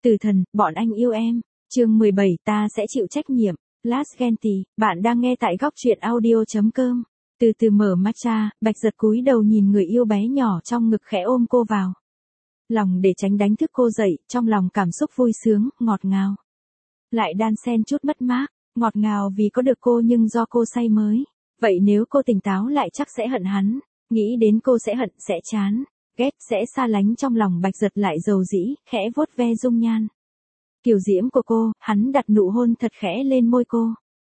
Tử thần, bọn anh yêu em. Chương 17, ta sẽ chịu trách nhiệm. Last Gentry, bạn đang nghe tại góc truyện audio.com. Từ từ mở mắt ra, Bạch Giật cúi đầu nhìn người yêu bé nhỏ trong ngực khẽ ôm cô vào lòng để tránh đánh thức cô dậy, trong lòng cảm xúc vui sướng, ngọt ngào. Lại đan xen chút mất mát, ngọt ngào vì có được cô nhưng do cô say mới. Vậy nếu cô tỉnh táo lại chắc sẽ hận hắn, nghĩ đến cô sẽ hận, sẽ chán, ghét, sẽ xa lánh, trong lòng Bạch Giật lại dầu dĩ, khẽ vuốt ve dung nhan kiều diễm của cô, hắn đặt nụ hôn thật khẽ lên môi cô.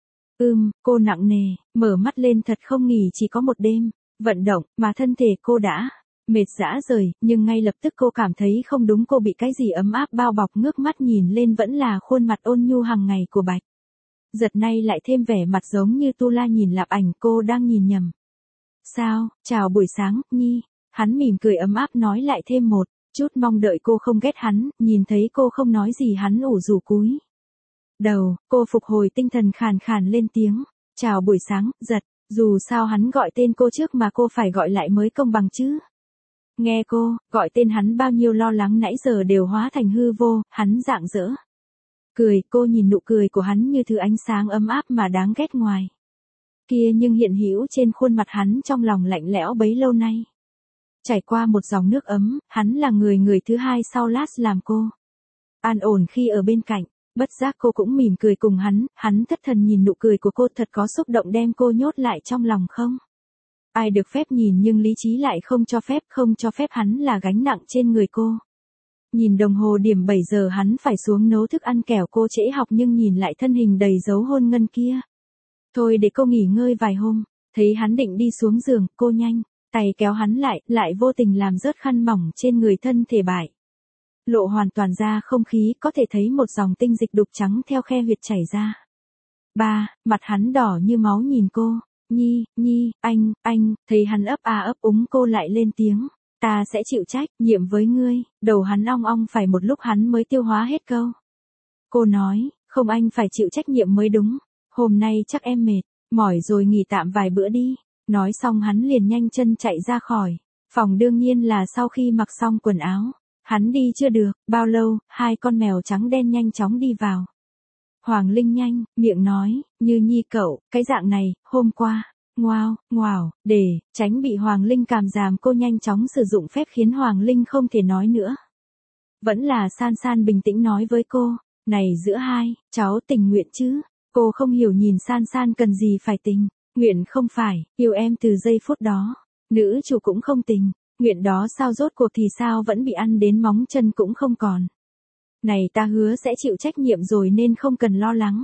Cô nặng nề, mở mắt lên thật không nghỉ chỉ có một đêm, vận động, mà thân thể cô đã mệt rã rời, nhưng ngay lập tức cô cảm thấy không đúng, cô bị cái gì ấm áp bao bọc, ngước mắt nhìn lên vẫn là khuôn mặt ôn nhu hàng ngày của Bạch Giật, nay lại thêm vẻ mặt giống như tu la nhìn lạp ảnh, cô đang nhìn nhầm. Sao, chào buổi sáng, Nhi, hắn mỉm cười ấm áp nói lại thêm một chút mong đợi cô không ghét hắn, nhìn thấy cô không nói gì hắn ủ rũ cúi đầu, cô phục hồi tinh thần khàn khàn lên tiếng, chào buổi sáng, Giật, dù sao hắn gọi tên cô trước mà cô phải gọi lại mới công bằng chứ. Nghe cô, gọi tên hắn bao nhiêu lo lắng nãy giờ đều hóa thành hư vô, hắn rạng rỡ. Cười, cô nhìn nụ cười của hắn như thứ ánh sáng ấm áp mà đáng ghét ngoài kia nhưng hiện hữu trên khuôn mặt hắn, trong lòng lạnh lẽo bấy lâu nay. Trải qua một dòng nước ấm, hắn là người thứ hai sau Lars làm cô an ổn khi ở bên cạnh. Bất giác cô cũng mỉm cười cùng hắn thất thần nhìn nụ cười của cô thật có xúc động, đem cô nhốt lại trong lòng không. Ai được phép nhìn nhưng lý trí lại không cho phép, hắn là gánh nặng trên người cô. Nhìn đồng hồ điểm 7 giờ hắn phải xuống nấu thức ăn kẻo cô trễ học, nhưng nhìn lại thân hình đầy dấu hôn ngân kia. Thôi để cô nghỉ ngơi vài hôm, thấy hắn định đi xuống giường, cô nhanh tay kéo hắn lại vô tình làm rớt khăn mỏng trên người, thân thể bại lộ hoàn toàn ra không khí, có thể thấy một dòng tinh dịch đục trắng theo khe huyệt chảy ra. Mặt hắn đỏ như máu nhìn cô, Nhi, anh, thấy hắn ấp úng cô lại lên tiếng, ta sẽ chịu trách nhiệm với ngươi, đầu hắn ong ong phải một lúc hắn mới tiêu hóa hết câu. Cô nói, không, anh phải chịu trách nhiệm mới đúng, hôm nay chắc em mệt, mỏi rồi nghỉ tạm vài bữa đi. Nói xong hắn liền nhanh chân chạy ra khỏi phòng, đương nhiên là sau khi mặc xong quần áo. Hắn đi chưa được bao lâu, hai con mèo trắng đen nhanh chóng đi vào. Hoàng Linh nhanh miệng nói, như Nhi cậu, cái dạng này, hôm qua, ngoào, để tránh bị Hoàng Linh càm giảm, cô nhanh chóng sử dụng phép khiến Hoàng Linh không thể nói nữa. Vẫn là San San bình tĩnh nói với cô, này giữa hai, cháu tình nguyện chứ? Cô không hiểu nhìn San San cần gì phải tình nguyện, không phải, yêu em từ giây phút đó. Nữ chủ cũng không tình nguyện đó sao, rốt cuộc thì sao, vẫn bị ăn đến móng chân cũng không còn. Này ta hứa sẽ chịu trách nhiệm rồi nên không cần lo lắng.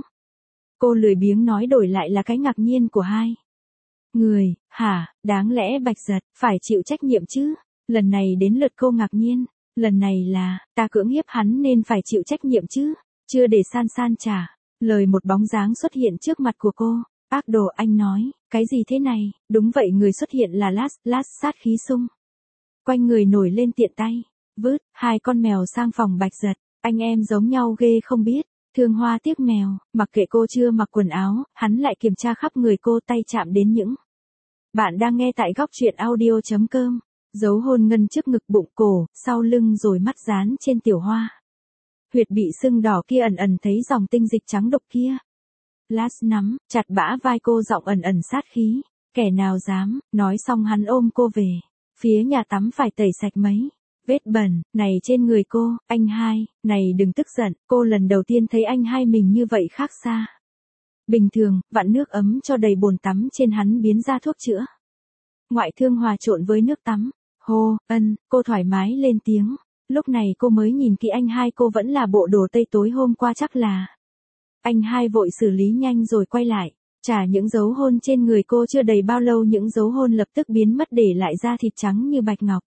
Cô lười biếng nói, đổi lại là cái ngạc nhiên của hai người. Hả, đáng lẽ Bạch Giật phải chịu trách nhiệm chứ? Lần này đến lượt cô ngạc nhiên, lần này là ta cưỡng hiếp hắn nên phải chịu trách nhiệm chứ? Chưa để San San trả lời, một bóng dáng xuất hiện trước mặt của cô. Ác đồ, anh nói cái gì thế này? Đúng vậy, người xuất hiện là Lars, sát khí sung quanh người nổi lên, tiện tay vứt hai con mèo sang phòng Bạch Giật. Anh em giống nhau ghê không biết thương hoa tiếc mèo. Mặc kệ cô chưa mặc quần áo, hắn lại kiểm tra khắp người cô, tay chạm đến những. Bạn đang nghe tại góc truyện audio.com. Dấu hôn ngân trước ngực, bụng, cổ, sau lưng, rồi mắt dán trên tiểu hoa huyệt bị sưng đỏ kia, ẩn thấy dòng tinh dịch trắng đục kia. Lars nắm chặt bả vai cô, giọng ẩn sát khí, kẻ nào dám. Nói xong hắn ôm cô về phía nhà tắm, phải tẩy sạch mấy vết bẩn này trên người cô. Anh hai, này đừng tức giận, cô lần đầu tiên thấy anh hai mình như vậy khác xa bình thường. Vặn nước ấm cho đầy bồn tắm trên hắn, biến ra thuốc chữa ngoại thương hòa trộn với nước tắm. Hô, cô thoải mái lên tiếng. Lúc này cô mới nhìn kỹ anh hai, cô vẫn là bộ đồ tây tối hôm qua, chắc là anh hai vội xử lý nhanh rồi quay lại trả những dấu hôn trên người cô. Chưa đầy bao lâu những dấu hôn lập tức biến mất, để lại da thịt trắng như bạch ngọc.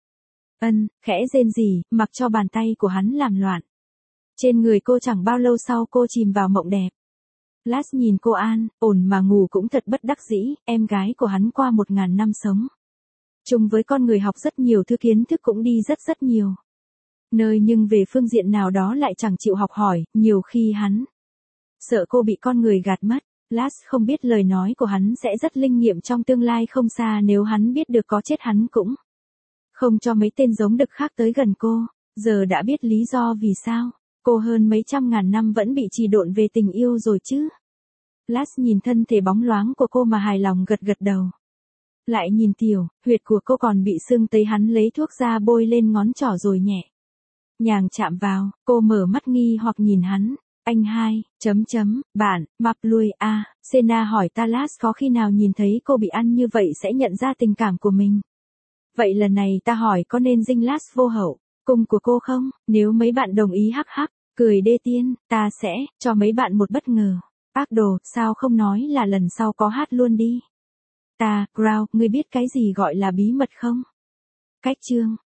Khẽ rên rỉ, mặc cho bàn tay của hắn làm loạn trên người cô. Chẳng bao lâu sau cô chìm vào mộng đẹp. Lars nhìn cô an ổn mà ngủ cũng thật bất đắc dĩ. Em gái của hắn qua 1000 năm sống chung với con người, học rất nhiều thứ, kiến thức cũng đi rất nhiều nơi, nhưng về phương diện nào đó lại chẳng chịu học hỏi. Nhiều khi hắn sợ cô bị con người gạt mất. Lars không biết lời nói của hắn sẽ rất linh nghiệm trong tương lai không xa, nếu hắn biết được có chết hắn cũng không cho mấy tên giống đực khác tới gần cô. Giờ đã biết lý do vì sao Cô hơn mấy trăm ngàn năm vẫn bị trì độn về tình yêu rồi chứ. Lars nhìn thân thể bóng loáng của cô mà hài lòng gật gật đầu. Lại nhìn tiểu, huyệt của cô còn bị sưng tấy, hắn lấy thuốc ra bôi lên ngón trỏ rồi nhẹ nhàng chạm vào. Cô mở mắt nghi hoặc nhìn hắn. Anh hai, bạn, mập lui à, Sena hỏi ta Lars có khi nào nhìn thấy cô bị ăn như vậy sẽ nhận ra tình cảm của mình. Vậy lần này ta hỏi có nên dinh Lars vô hậu cung của cô không? Nếu mấy bạn đồng ý hắc hắc, cười đê tiên, ta sẽ cho mấy bạn một bất ngờ. Ác đồ, sao không nói là lần sau có hát luôn đi. Crow, ngươi biết cái gì gọi là bí mật không? Cách chương